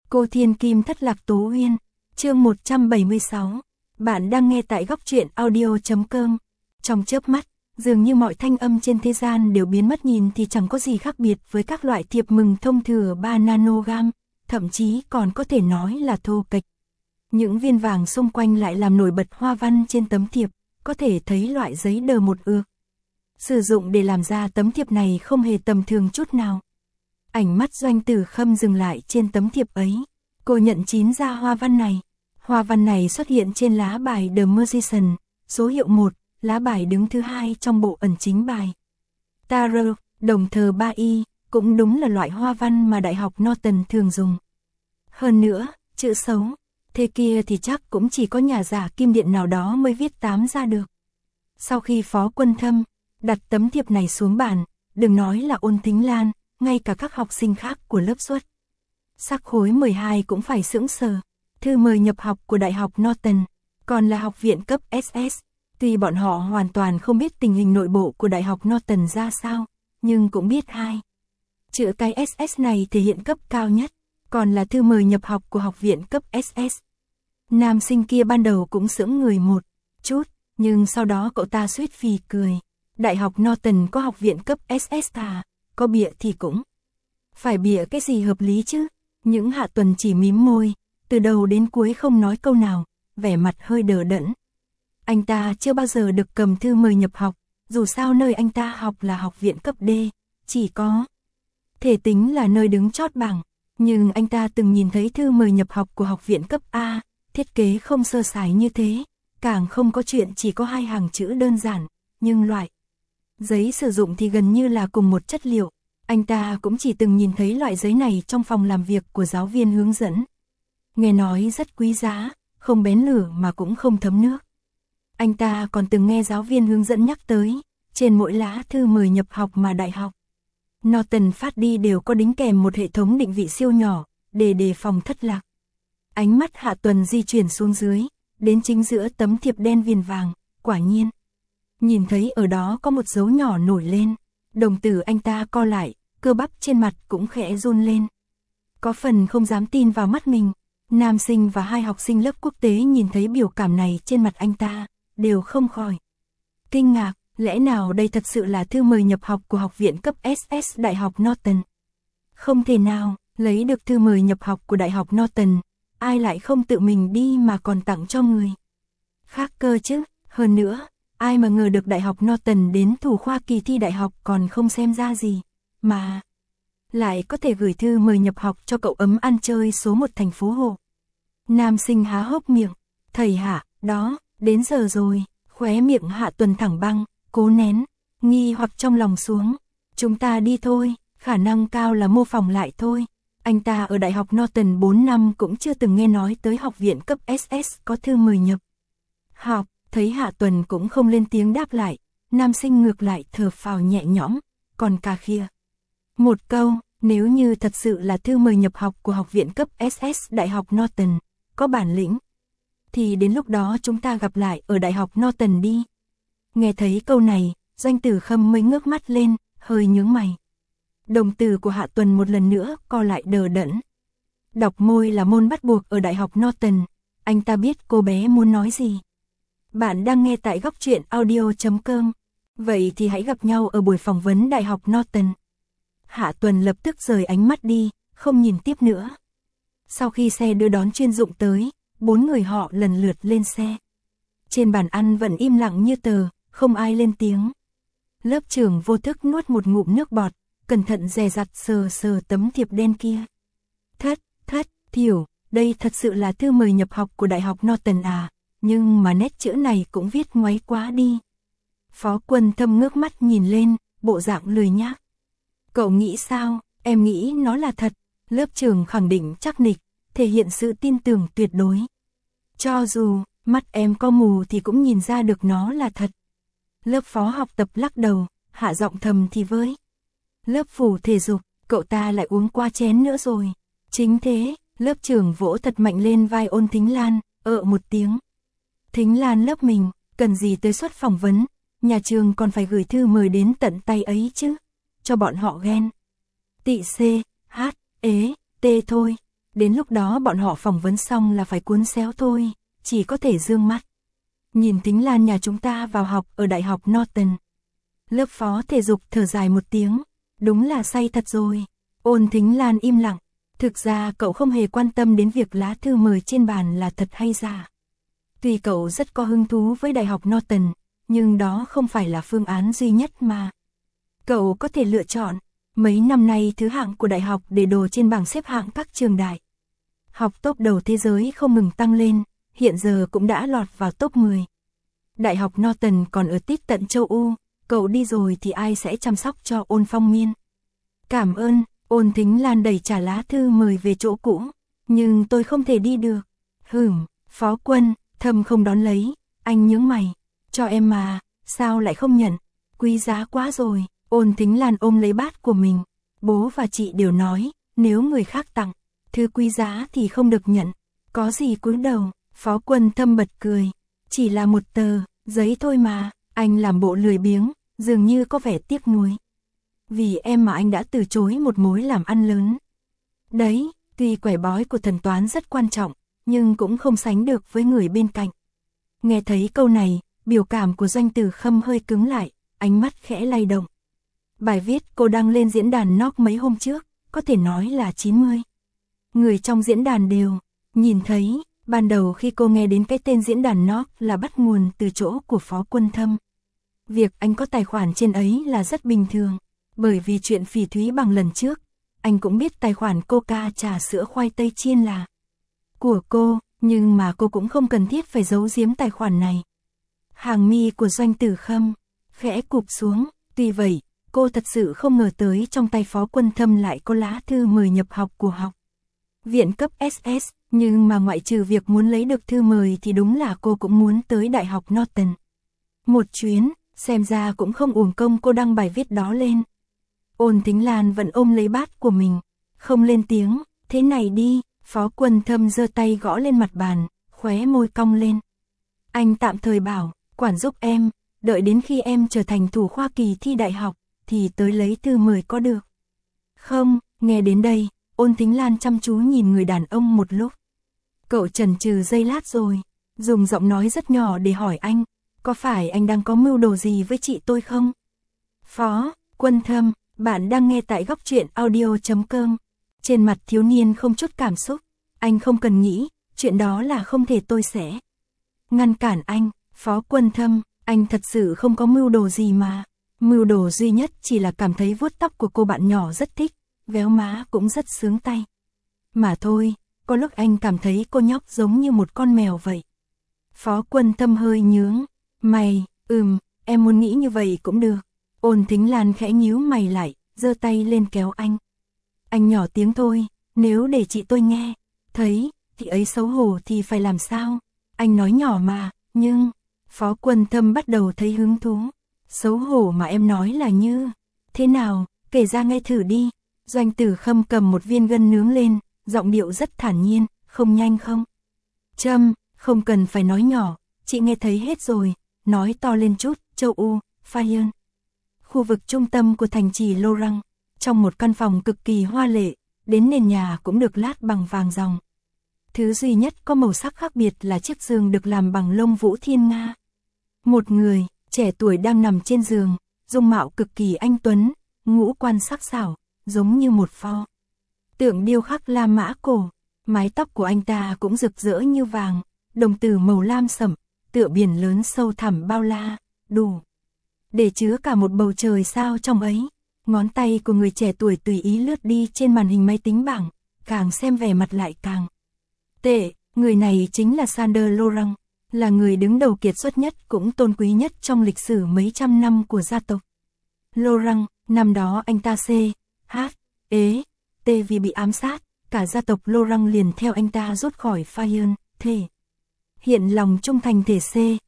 Cô Thiên Kim thất lạc Tố Uyên, chương 176. Bạn đang nghe tại góc truyện audio.com. Trong chớp mắt, dường như mọi thanh âm trên thế gian đều biến mất, nhìn thì chẳng có gì khác biệt với các loại thiệp mừng thông thường 3 nanogam, thậm chí còn có thể nói là thô kệch. Những viên vàng xung quanh lại làm nổi bật hoa văn trên tấm thiệp, có thể thấy loại giấy đờ một ược. Sử dụng để làm ra tấm thiệp này không hề tầm thường chút nào. Ánh mắt Doanh Tử Khâm dừng lại trên tấm thiệp ấy. Cô nhận chín ra hoa văn này. Hoa văn này xuất hiện trên lá bài The Magician, số hiệu 1, lá bài đứng thứ 2 trong bộ ẩn chính bài. Tarot, đồng thờ 3y, cũng đúng là loại hoa văn mà Đại học Norton thường dùng. Hơn nữa, chữ xấu, thế kia thì chắc cũng chỉ có nhà giả kim điện nào đó mới viết 8 ra được. Sau khi Phó Quân Thâm đặt tấm thiệp này xuống bàn, đừng nói là Ôn Thính Lan, ngay cả các học sinh khác của lớp xuất sắc khối 12 cũng phải sững sờ. Thư mời nhập học của Đại học Norton, còn là học viện cấp SS. Tuy bọn họ hoàn toàn không biết tình hình nội bộ của Đại học Norton ra sao, nhưng cũng biết hai chữ cái SS này thể hiện cấp cao nhất, còn là thư mời nhập học của học viện cấp SS. Nam sinh kia ban đầu cũng sững người một chút, nhưng sau đó cậu ta suýt phì cười. Đại học Norton có học viện cấp SS à, có bịa thì cũng phải bịa cái gì hợp lý chứ. Những Hạ Tuần chỉ mím môi, từ đầu đến cuối không nói câu nào, vẻ mặt hơi đờ đẫn. Anh ta chưa bao giờ được cầm thư mời nhập học, dù sao nơi anh ta học là học viện cấp D, chỉ có thể tính là nơi đứng chót bảng, nhưng anh ta từng nhìn thấy thư mời nhập học của học viện cấp A, thiết kế không sơ sài như thế, càng không có chuyện chỉ có 2 hàng chữ đơn giản, nhưng loại giấy sử dụng thì gần như là cùng một chất liệu. Anh ta cũng chỉ từng nhìn thấy loại giấy này trong phòng làm việc của giáo viên hướng dẫn. Nghe nói rất quý giá, không bén lửa mà cũng không thấm nước. Anh ta còn từng nghe giáo viên hướng dẫn nhắc tới, trên mỗi lá thư mời nhập học mà Đại học Norton phát đi đều có đính kèm một hệ thống định vị siêu nhỏ, để đề phòng thất lạc. Ánh mắt Hạ Tuần di chuyển xuống dưới, đến chính giữa tấm thiệp đen viền vàng, quả nhiên. Nhìn thấy ở đó có một dấu nhỏ nổi lên, đồng tử anh ta co lại, cơ bắp trên mặt cũng khẽ run lên. Có phần không dám tin vào mắt mình, nam sinh và 2 học sinh lớp quốc tế nhìn thấy biểu cảm này trên mặt anh ta, đều không khỏi kinh ngạc, lẽ nào đây thật sự là thư mời nhập học của học viện cấp SS Đại học Norton? Không thể nào, lấy được thư mời nhập học của Đại học Norton, ai lại không tự mình đi mà còn tặng cho người khác cơ chứ, hơn nữa. Ai mà ngờ được Đại học Norton đến thủ khoa kỳ thi đại học còn không xem ra gì, mà lại có thể gửi thư mời nhập học cho cậu ấm ăn chơi số 1 thành phố Hồ. Nam sinh há hốc miệng, thầy Hạ, đó, đến giờ rồi, khóe miệng Hạ Tuần thẳng băng, cố nén nghi hoặc trong lòng xuống. Chúng ta đi thôi, khả năng cao là mô phỏng lại thôi. Anh ta ở Đại học Norton 4 năm cũng chưa từng nghe nói tới học viện cấp SS có thư mời nhập học. Thấy Hạ Tuần cũng không lên tiếng đáp lại, nam sinh ngược lại thở phào nhẹ nhõm, còn cả kia. Một câu, nếu như thật sự là thư mời nhập học của học viện cấp SS Đại học Norton, có bản lĩnh, thì đến lúc đó chúng ta gặp lại ở Đại học Norton đi. Nghe thấy câu này, Doanh Tử Khâm mới ngước mắt lên, hơi nhướng mày. Đồng tử của Hạ Tuần một lần nữa co lại đờ đẫn. Đọc môi là môn bắt buộc ở Đại học Norton, anh ta biết cô bé muốn nói gì. Bạn đang nghe tại góc truyện audio.com. Vậy thì hãy gặp nhau ở buổi phỏng vấn Đại học Norton. Hạ Tuần lập tức rời ánh mắt đi, không nhìn tiếp nữa. Sau khi xe đưa đón chuyên dụng tới, 4 người họ lần lượt lên xe. Trên bàn ăn vẫn im lặng như tờ, không ai lên tiếng. Lớp trưởng vô thức nuốt một ngụm nước bọt, cẩn thận dè dặt sờ sờ tấm thiệp đen kia. Thiểu, đây thật sự là thư mời nhập học của Đại học Norton à? Nhưng mà nét chữ này cũng viết ngoáy quá đi. Phó Quân Thâm ngước mắt nhìn lên, bộ dạng lười nhác. Cậu nghĩ sao? Em nghĩ nó là thật. Lớp trưởng khẳng định chắc nịch, thể hiện sự tin tưởng tuyệt đối. Cho dù mắt em có mù thì cũng nhìn ra được nó là thật. Lớp phó học tập lắc đầu, hạ giọng thầm thì với. Lớp phủ thể dục, cậu ta lại uống qua chén nữa rồi. Chính thế, lớp trưởng vỗ thật mạnh lên vai Ôn Thính Lan, một tiếng. Thính Lan lớp mình, cần gì tới suất phỏng vấn, nhà trường còn phải gửi thư mời đến tận tay ấy chứ, cho bọn họ ghen. Tị C, H, T thôi. Đến lúc đó bọn họ phỏng vấn xong là phải cuốn xéo thôi, chỉ có thể dương mắt. Nhìn Thính Lan nhà chúng ta vào học ở Đại học Norton. Lớp phó thể dục thở dài một tiếng, đúng là say thật rồi. Ôn Thính Lan im lặng, thực ra cậu không hề quan tâm đến việc lá thư mời trên bàn là thật hay giả. Tuy cậu rất có hứng thú với Đại học Norton, nhưng đó không phải là phương án duy nhất mà cậu có thể lựa chọn. Mấy năm nay thứ hạng của đại học để đồ trên bảng xếp hạng các trường đại học top đầu thế giới không ngừng tăng lên, hiện giờ cũng đã lọt vào top 10. Đại học Norton còn ở tít tận châu Âu, cậu đi rồi thì ai sẽ chăm sóc cho Ôn Phong Miên? Cảm ơn, Ôn Thính Lan đẩy trả lá thư mời về chỗ cũ, nhưng tôi không thể đi được. Phó Quân, Thâm không đón lấy, anh nhướng mày, cho em mà, sao lại không nhận, quý giá quá rồi. Ôn Thính Lan ôm lấy bát của mình, bố và chị đều nói, nếu người khác tặng thứ quý giá thì không được nhận, có gì cúi đầu. Phó Quân Thâm bật cười, chỉ là một tờ giấy thôi mà. Anh làm bộ lười biếng, dường như có vẻ tiếc nuối. Vì em mà anh đã từ chối một mối làm ăn lớn. Đấy, tuy quẻ bói của thần toán rất quan trọng, nhưng cũng không sánh được với người bên cạnh. Nghe thấy câu này, biểu cảm của Doanh Tử Khâm hơi cứng lại, ánh mắt khẽ lay động. Bài viết cô đăng lên diễn đàn Knock mấy hôm trước, có thể nói là 90 người trong diễn đàn đều nhìn thấy. Ban đầu khi cô nghe đến cái tên diễn đàn Knock là bắt nguồn từ chỗ của Phó Quân Thâm. Việc anh có tài khoản trên ấy là rất bình thường, bởi vì chuyện phỉ thúy bằng lần trước, anh cũng biết tài khoản Coca trà sữa khoai tây chiên là của cô, nhưng mà cô cũng không cần thiết phải giấu giếm tài khoản này. Hàng mi của Doanh Tử Khâm khẽ cụp xuống, tuy vậy, cô thật sự không ngờ tới trong tay Phó Quân Thâm lại có lá thư mời nhập học của học viện cấp SS, nhưng mà ngoại trừ việc muốn lấy được thư mời thì đúng là cô cũng muốn tới Đại học Norton một chuyến, xem ra cũng không uổng công cô đăng bài viết đó lên. Ôn Thính Lan vẫn ôm lấy bát của mình, không lên tiếng. Thế này đi, Phó Quân Thâm giơ tay gõ lên mặt bàn, khóe môi cong lên. Anh tạm thời bảo, quản giúp em, đợi đến khi em trở thành thủ khoa kỳ thi đại học, thì tới lấy thư mời có được không? Nghe đến đây, Ôn Thính Lan chăm chú nhìn người đàn ông một lúc. Cậu chần chừ giây lát rồi, dùng giọng nói rất nhỏ để hỏi anh, có phải anh đang có mưu đồ gì với chị tôi không? Phó Quân Thâm, bạn đang nghe tại góc truyện audio.com. Trên mặt thiếu niên không chút cảm xúc, anh không cần nghĩ, chuyện đó là không thể tôi sẽ ngăn cản anh. Phó Quân Thâm, anh thật sự không có mưu đồ gì mà. Mưu đồ duy nhất chỉ là cảm thấy vuốt tóc của cô bạn nhỏ rất thích, véo má cũng rất sướng tay. Mà thôi, có lúc anh cảm thấy cô nhóc giống như một con mèo vậy. Phó Quân Thâm hơi nhướng mày, em muốn nghĩ như vậy cũng được. Ôn Thính Lan khẽ nhíu mày lại, giơ tay lên kéo anh. Anh nhỏ tiếng thôi, nếu để chị tôi nghe thấy, thì ấy xấu hổ thì phải làm sao? Anh nói nhỏ mà, nhưng Phó Quân Thâm bắt đầu thấy hứng thú. Xấu hổ mà em nói là như thế nào, kể ra nghe thử đi. Doanh Tử Khâm cầm một viên gân nướng lên, giọng điệu rất thản nhiên, không nhanh không châm, không cần phải nói nhỏ, chị nghe thấy hết rồi, nói to lên chút. Châu Âu, Fayon, khu vực trung tâm của thành trì Lorang, trong một căn phòng cực kỳ hoa lệ, đến nền nhà cũng được lát bằng vàng ròng. Thứ duy nhất có màu sắc khác biệt là chiếc giường được làm bằng lông vũ thiên nga. Một người trẻ tuổi đang nằm trên giường, dung mạo cực kỳ anh tuấn, ngũ quan sắc sảo, giống như một pho tượng điêu khắc La Mã cổ. Mái tóc của anh ta cũng rực rỡ như vàng, đồng tử màu lam sẫm, tựa biển lớn sâu thẳm bao la, đủ để chứa cả một bầu trời sao trong ấy. Ngón tay của người trẻ tuổi tùy ý lướt đi trên màn hình máy tính bảng, càng xem vẻ mặt lại càng tệ. Người này chính là Sander Lorang, là người đứng đầu kiệt xuất nhất cũng tôn quý nhất trong lịch sử mấy trăm năm của gia tộc Lorang. Năm đó anh ta vì bị ám sát, cả gia tộc Lorang liền theo anh ta rút khỏi Fayon, thể hiện lòng trung thành thể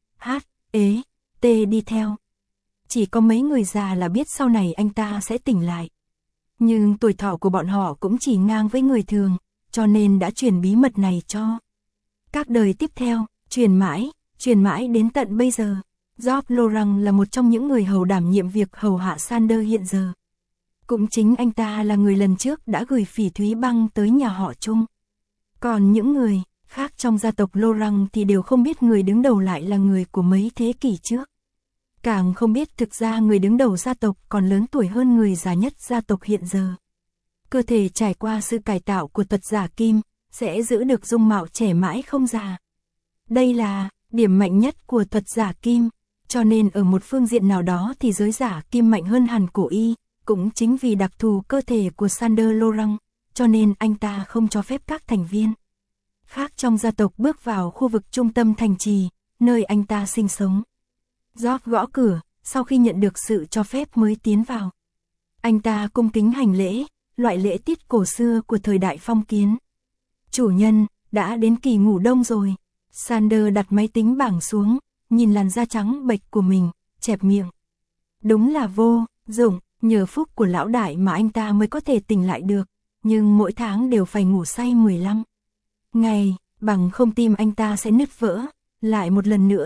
đi theo. Chỉ có mấy người già là biết sau này anh ta sẽ tỉnh lại. Nhưng tuổi thọ của bọn họ cũng chỉ ngang với người thường, cho nên đã truyền bí mật này cho các đời tiếp theo, truyền mãi đến tận bây giờ. Job Lorang là một trong những người hầu đảm nhiệm việc hầu hạ Sander hiện giờ. Cũng chính anh ta là người lần trước đã gửi phỉ thúy băng tới nhà họ Trung. Còn những người khác trong gia tộc Laurent thì đều không biết người đứng đầu lại là người của mấy thế kỷ trước. Càng không biết thực ra người đứng đầu gia tộc còn lớn tuổi hơn người già nhất gia tộc hiện giờ. Cơ thể trải qua sự cải tạo của thuật giả kim, sẽ giữ được dung mạo trẻ mãi không già. Đây là điểm mạnh nhất của thuật giả kim, cho nên ở một phương diện nào đó thì giới giả kim mạnh hơn hẳn cổ y, cũng chính vì đặc thù cơ thể của Sander Laurent, cho nên anh ta không cho phép các thành viên khác trong gia tộc bước vào khu vực trung tâm thành trì, nơi anh ta sinh sống. George gõ cửa, sau khi nhận được sự cho phép mới tiến vào. Anh ta cung kính hành lễ, loại lễ tiết cổ xưa của thời đại phong kiến. Chủ nhân, đã đến kỳ ngủ đông rồi. Sander đặt máy tính bảng xuống, nhìn làn da trắng bệch của mình, chẹp miệng. Đúng là vô dụng, nhờ phúc của lão đại mà anh ta mới có thể tỉnh lại được, nhưng mỗi tháng đều phải ngủ say 15 ngày, bằng không tim anh ta sẽ nứt vỡ. Lại một lần nữa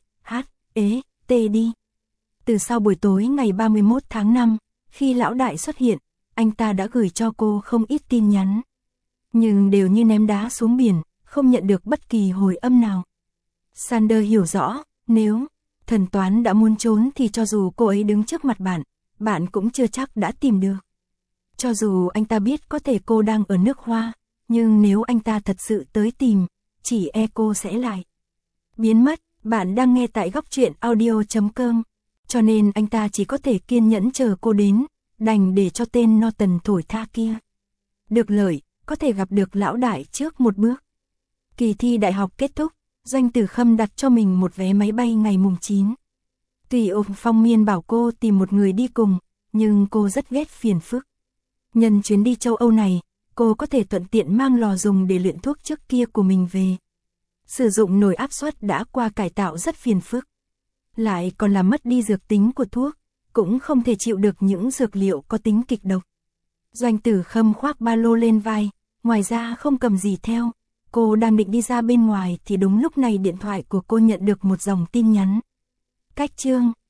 C.H.E.T đi. Từ sau buổi tối ngày 31 tháng 5, khi lão đại xuất hiện, anh ta đã gửi cho cô không ít tin nhắn. Nhưng đều như ném đá xuống biển, không nhận được bất kỳ hồi âm nào. Sander hiểu rõ, nếu thần toán đã muốn trốn thì cho dù cô ấy đứng trước mặt bạn, bạn cũng chưa chắc đã tìm được. Cho dù anh ta biết có thể cô đang ở nước Hoa, nhưng nếu anh ta thật sự tới tìm, chỉ e cô sẽ lại biến mất. Bạn đang nghe tại góc truyện audio.com, cho nên anh ta chỉ có thể kiên nhẫn chờ cô đến, đành để cho tên Norton thổi tha kia được lợi, có thể gặp được lão đại trước một bước. Kỳ thi đại học kết thúc, Doanh Tử Khâm đặt cho mình một vé máy bay ngày mùng 9. Tuy ông Phong Miên bảo cô tìm một người đi cùng, nhưng cô rất ghét phiền phức. Nhân chuyến đi châu Âu này, cô có thể thuận tiện mang lò dùng để luyện thuốc trước kia của mình về. Sử dụng nồi áp suất đã qua cải tạo rất phiền phức. Lại còn làm mất đi dược tính của thuốc, cũng không thể chịu được những dược liệu có tính kịch độc. Doanh Tử Khâm khoác ba lô lên vai, ngoài ra không cầm gì theo. Cô đang định đi ra bên ngoài thì đúng lúc này điện thoại của cô nhận được một dòng tin nhắn. Cách chương